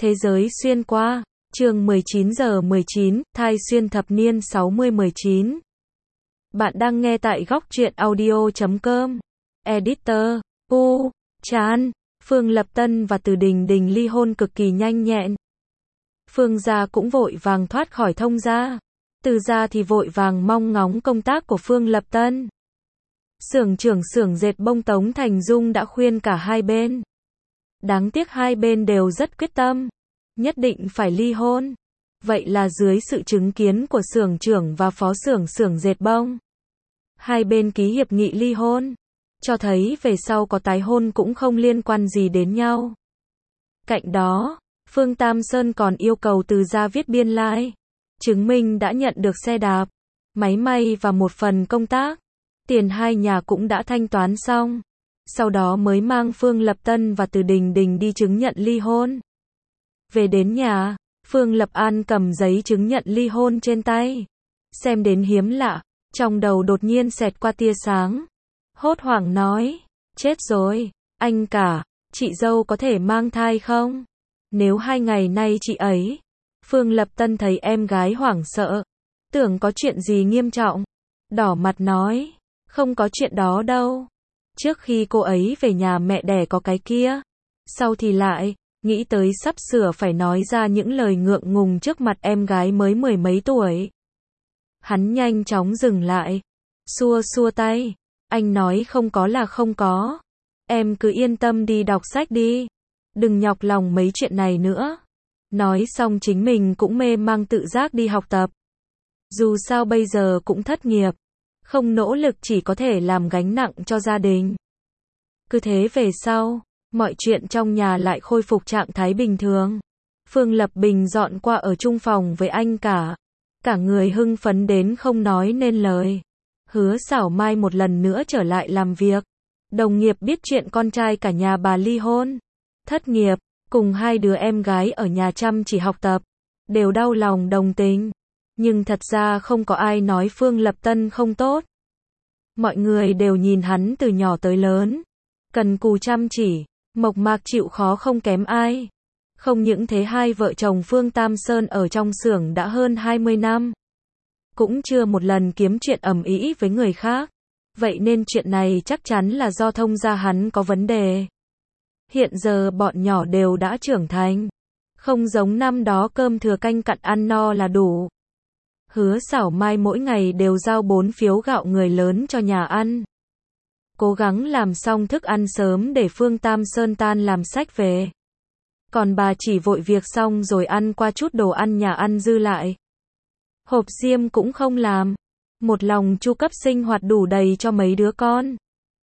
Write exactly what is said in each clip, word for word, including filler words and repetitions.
Thế giới xuyên qua, chương mười chín giờ mười chín, thai xuyên thập niên sáu mươi mười chín. Bạn đang nghe tại góc truyện audio chấm com. Editor, U, Chan, Phương Lập Tân và Từ Đình Đình ly hôn cực kỳ nhanh nhẹn. Phương gia cũng vội vàng thoát khỏi Thông gia. Từ gia thì vội vàng mong ngóng công tác của Phương Lập Tân. Xưởng trưởng xưởng dệt bông Tống Thành Dung đã khuyên cả hai bên. Đáng tiếc hai bên đều rất quyết tâm, nhất định phải ly hôn. Vậy là dưới sự chứng kiến của xưởng trưởng và phó xưởng xưởng dệt bông, hai bên ký hiệp nghị ly hôn, cho thấy về sau có tái hôn cũng không liên quan gì đến nhau. Cạnh đó, Phương Tam Sơn còn yêu cầu Từ gia viết biên lai, chứng minh đã nhận được xe đạp, máy may và một phần công tác. Tiền hai nhà cũng đã thanh toán xong. Sau đó mới mang Phương Lập Tân và Từ Đình Đình đi chứng nhận ly hôn. Về đến nhà, Phương Lập An cầm giấy chứng nhận ly hôn trên tay. Xem đến hiếm lạ, trong đầu đột nhiên xẹt qua tia sáng. Hốt hoảng nói, chết rồi, anh cả, chị dâu có thể mang thai không? Nếu hai ngày nay chị ấy... Phương Lập Tân thấy em gái hoảng sợ, tưởng có chuyện gì nghiêm trọng. Đỏ mặt nói, không có chuyện đó đâu. Trước khi cô ấy về nhà mẹ đẻ có cái kia, sau thì lại, nghĩ tới sắp sửa phải nói ra những lời ngượng ngùng trước mặt em gái mới mười mấy tuổi. Hắn nhanh chóng dừng lại, xua xua tay, anh nói không có là không có. Em cứ yên tâm đi đọc sách đi, đừng nhọc lòng mấy chuyện này nữa. Nói xong chính mình cũng mê mang tự giác đi học tập. Dù sao bây giờ cũng thất nghiệp, không nỗ lực chỉ có thể làm gánh nặng cho gia đình. Cứ thế về sau, mọi chuyện trong nhà lại khôi phục trạng thái bình thường. Phương Lập Bình dọn qua ở chung phòng với anh cả. Cả người hưng phấn đến không nói nên lời. Hứa Xảo Mai một lần nữa trở lại làm việc. Đồng nghiệp biết chuyện con trai cả nhà bà ly hôn, thất nghiệp, cùng hai đứa em gái ở nhà chăm chỉ học tập, đều đau lòng đồng tình. Nhưng thật ra không có ai nói Phương Lập Tân không tốt. Mọi người đều nhìn hắn từ nhỏ tới lớn, cần cù chăm chỉ, mộc mạc chịu khó không kém ai. Không những thế, hai vợ chồng Phương Tam Sơn ở trong xưởng đã hơn hai mươi năm, cũng chưa một lần kiếm chuyện ầm ĩ với người khác. Vậy nên chuyện này chắc chắn là do Thông gia hắn có vấn đề. Hiện giờ bọn nhỏ đều đã trưởng thành, không giống năm đó cơm thừa canh cặn ăn no là đủ. Hứa Xảo Mai mỗi ngày đều giao bốn phiếu gạo người lớn cho nhà ăn. Cố gắng làm xong thức ăn sớm để Phương Tam Sơn tan làm sách về. Còn bà chỉ vội việc xong rồi ăn qua chút đồ ăn nhà ăn dư lại. Hộp diêm cũng không làm. Một lòng chu cấp sinh hoạt đủ đầy cho mấy đứa con,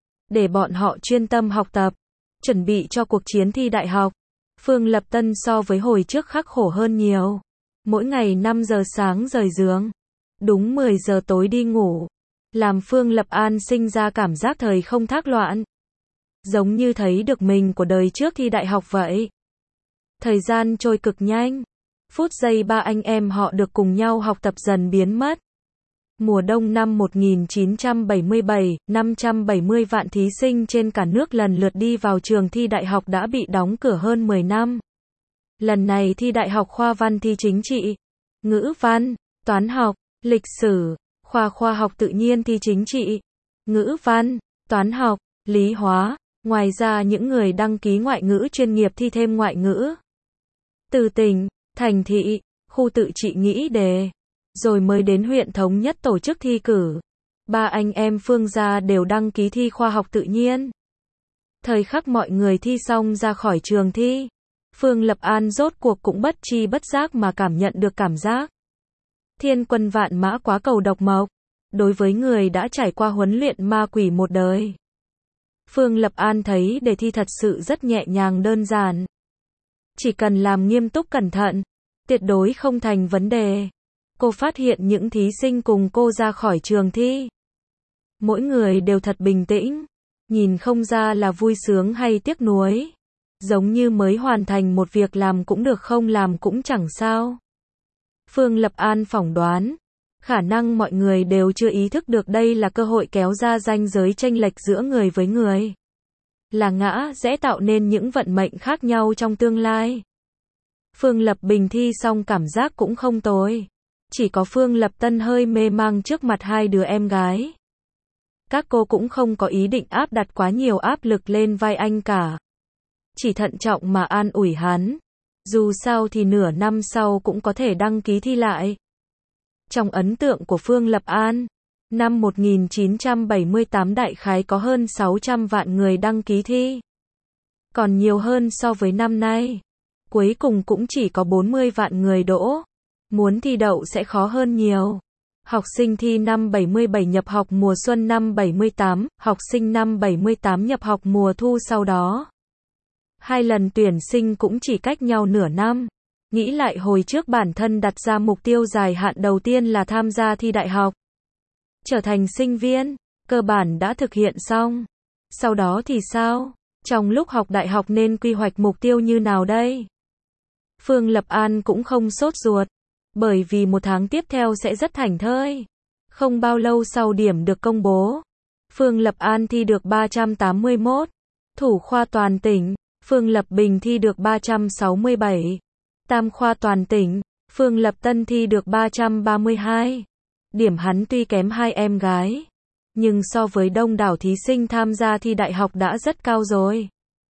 để bọn họ chuyên tâm học tập, chuẩn bị cho cuộc chiến thi đại học. Phương Lập Tân so với hồi trước khắc khổ hơn nhiều. Mỗi ngày năm giờ sáng rời giường, đúng mười giờ tối đi ngủ, làm Phương Lập An sinh ra cảm giác thời không thác loạn. Giống như thấy được mình của đời trước thi đại học vậy. Thời gian trôi cực nhanh, phút giây ba anh em họ được cùng nhau học tập dần biến mất. Mùa đông năm một nghìn chín trăm bảy mươi bảy, năm trăm bảy mươi vạn thí sinh trên cả nước lần lượt đi vào trường thi đại học đã bị đóng cửa hơn mười năm. Lần này thi đại học khoa văn thi chính trị, ngữ văn, toán học, lịch sử, khoa khoa học tự nhiên thi chính trị, ngữ văn, toán học, lý hóa. Ngoài ra những người đăng ký ngoại ngữ chuyên nghiệp thi thêm ngoại ngữ. Từ tỉnh, thành thị, khu tự trị nghĩ đề, rồi mới đến huyện thống nhất tổ chức thi cử. Ba anh em Phương gia đều đăng ký thi khoa học tự nhiên. Thời khắc mọi người thi xong ra khỏi trường thi, Phương Lập An rốt cuộc cũng bất tri bất giác mà cảm nhận được cảm giác thiên quân vạn mã quá cầu độc mộc. Đối với người đã trải qua huấn luyện ma quỷ một đời, Phương Lập An thấy đề thi thật sự rất nhẹ nhàng đơn giản. Chỉ cần làm nghiêm túc cẩn thận, tuyệt đối không thành vấn đề. Cô phát hiện những thí sinh cùng cô ra khỏi trường thi, mỗi người đều thật bình tĩnh, nhìn không ra là vui sướng hay tiếc nuối. Giống như mới hoàn thành một việc, làm cũng được không làm cũng chẳng sao. Phương Lập An phỏng đoán, khả năng mọi người đều chưa ý thức được đây là cơ hội kéo ra ranh giới chênh lệch giữa người với người. Là ngã rẽ tạo nên những vận mệnh khác nhau trong tương lai. Phương Lập Bình thi xong cảm giác cũng không tồi. Chỉ có Phương Lập Tân hơi mê mang trước mặt hai đứa em gái. Các cô cũng không có ý định áp đặt quá nhiều áp lực lên vai anh cả. Chỉ thận trọng mà an ủi hắn. Dù sao thì nửa năm sau cũng có thể đăng ký thi lại. Trong ấn tượng của Phương Lập An, năm một nghìn chín trăm bảy mươi tám đại khái có hơn sáu trăm vạn người đăng ký thi. Còn nhiều hơn so với năm nay. Cuối cùng cũng chỉ có bốn mươi vạn người đỗ. Muốn thi đậu sẽ khó hơn nhiều. Học sinh thi năm bảy mươi bảy nhập học mùa xuân năm bảy mươi tám, học sinh năm bảy mươi tám nhập học mùa thu sau đó. Hai lần tuyển sinh cũng chỉ cách nhau nửa năm. Nghĩ lại hồi trước bản thân đặt ra mục tiêu dài hạn đầu tiên là tham gia thi đại học. Trở thành sinh viên, cơ bản đã thực hiện xong. Sau đó thì sao? Trong lúc học đại học nên quy hoạch mục tiêu như nào đây? Phương Lập An cũng không sốt ruột. Bởi vì một tháng tiếp theo sẽ rất thảnh thơi. Không bao lâu sau điểm được công bố. Phương Lập An thi được ba trăm tám mươi mốt. Thủ khoa toàn tỉnh. Phương Lập Bình thi được ba trăm sáu mươi bảy. Tam khoa toàn tỉnh. Phương Lập Tân thi được ba trăm ba mươi hai. Điểm hắn tuy kém hai em gái. Nhưng so với đông đảo thí sinh tham gia thi đại học đã rất cao rồi.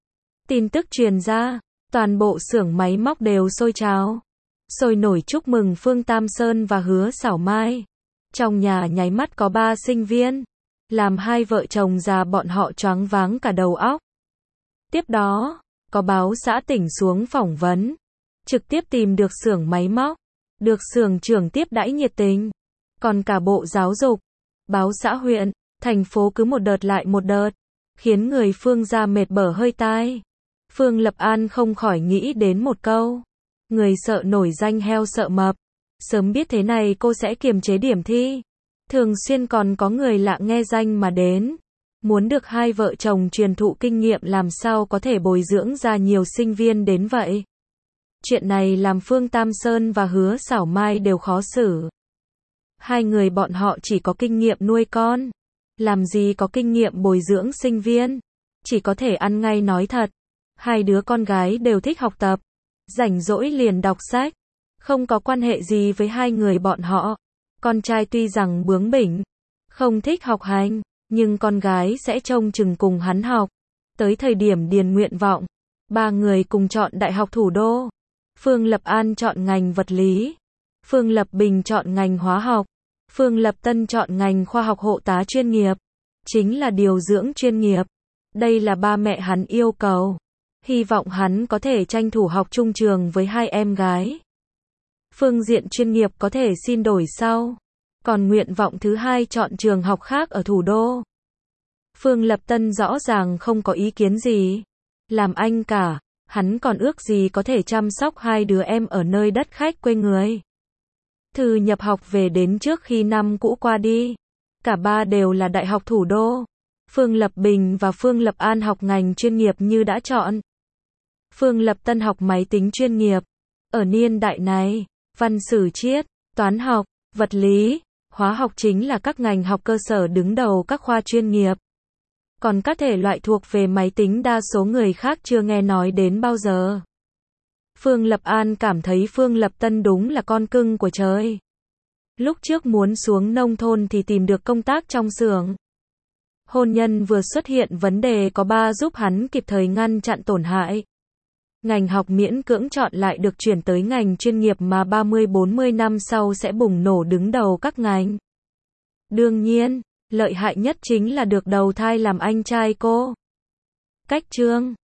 Tin tức truyền ra. Toàn bộ xưởng máy móc đều sôi trào. Sôi nổi chúc mừng Phương Tam Sơn và Hứa Xảo Mai. Trong nhà nháy mắt có ba sinh viên. Làm hai vợ chồng già bọn họ choáng váng cả đầu óc. Tiếp đó, có báo xã tỉnh xuống phỏng vấn. Trực tiếp tìm được xưởng máy móc. Được xưởng trưởng tiếp đãi nhiệt tình. Còn cả bộ giáo dục, báo xã huyện, thành phố cứ một đợt lại một đợt. Khiến người Phương gia mệt bở hơi tai. Phương Lập An không khỏi nghĩ đến một câu. Người sợ nổi danh heo sợ mập. Sớm biết thế này cô sẽ kiềm chế điểm thi. Thường xuyên còn có người lạ nghe danh mà đến. Muốn được hai vợ chồng truyền thụ kinh nghiệm làm sao có thể bồi dưỡng ra nhiều sinh viên đến vậy. Chuyện này làm Phương Tam Sơn và Hứa Xảo Mai đều khó xử. Hai người bọn họ chỉ có kinh nghiệm nuôi con. Làm gì có kinh nghiệm bồi dưỡng sinh viên. Chỉ có thể ăn ngay nói thật. Hai đứa con gái đều thích học tập. Rảnh rỗi liền đọc sách. Không có quan hệ gì với hai người bọn họ. Con trai tuy rằng bướng bỉnh, không thích học hành, nhưng con gái sẽ trông chừng cùng hắn học. Tới thời điểm điền nguyện vọng, ba người cùng chọn Đại học Thủ đô. Phương Lập An chọn ngành vật lý. Phương Lập Bình chọn ngành hóa học. Phương Lập Tân chọn ngành khoa học hộ tá chuyên nghiệp. Chính là điều dưỡng chuyên nghiệp. Đây là ba mẹ hắn yêu cầu. Hy vọng hắn có thể tranh thủ học chung trường với hai em gái. Phương diện chuyên nghiệp có thể xin đổi sau. Còn nguyện vọng thứ hai chọn trường học khác ở thủ đô. Phương Lập Tân rõ ràng không có ý kiến gì. Làm anh cả, hắn còn ước gì có thể chăm sóc hai đứa em ở nơi đất khách quê người. Thư nhập học về đến trước khi năm cũ qua đi. Cả ba đều là Đại học Thủ đô. Phương Lập Bình và Phương Lập An học ngành chuyên nghiệp như đã chọn. Phương Lập Tân học máy tính chuyên nghiệp. Ở niên đại này, văn sử triết, toán học, vật lý, hóa học chính là các ngành học cơ sở đứng đầu các khoa chuyên nghiệp. Còn các thể loại thuộc về máy tính đa số người khác chưa nghe nói đến bao giờ. Phương Lập An cảm thấy Phương Lập Tân đúng là con cưng của trời. Lúc trước muốn xuống nông thôn thì tìm được công tác trong xưởng. Hôn nhân vừa xuất hiện vấn đề có ba giúp hắn kịp thời ngăn chặn tổn hại. Ngành học miễn cưỡng chọn lại được chuyển tới ngành chuyên nghiệp mà ba mươi bốn mươi năm sau sẽ bùng nổ đứng đầu các ngành. Đương nhiên, lợi hại nhất chính là được đầu thai làm anh trai cô. Cách chương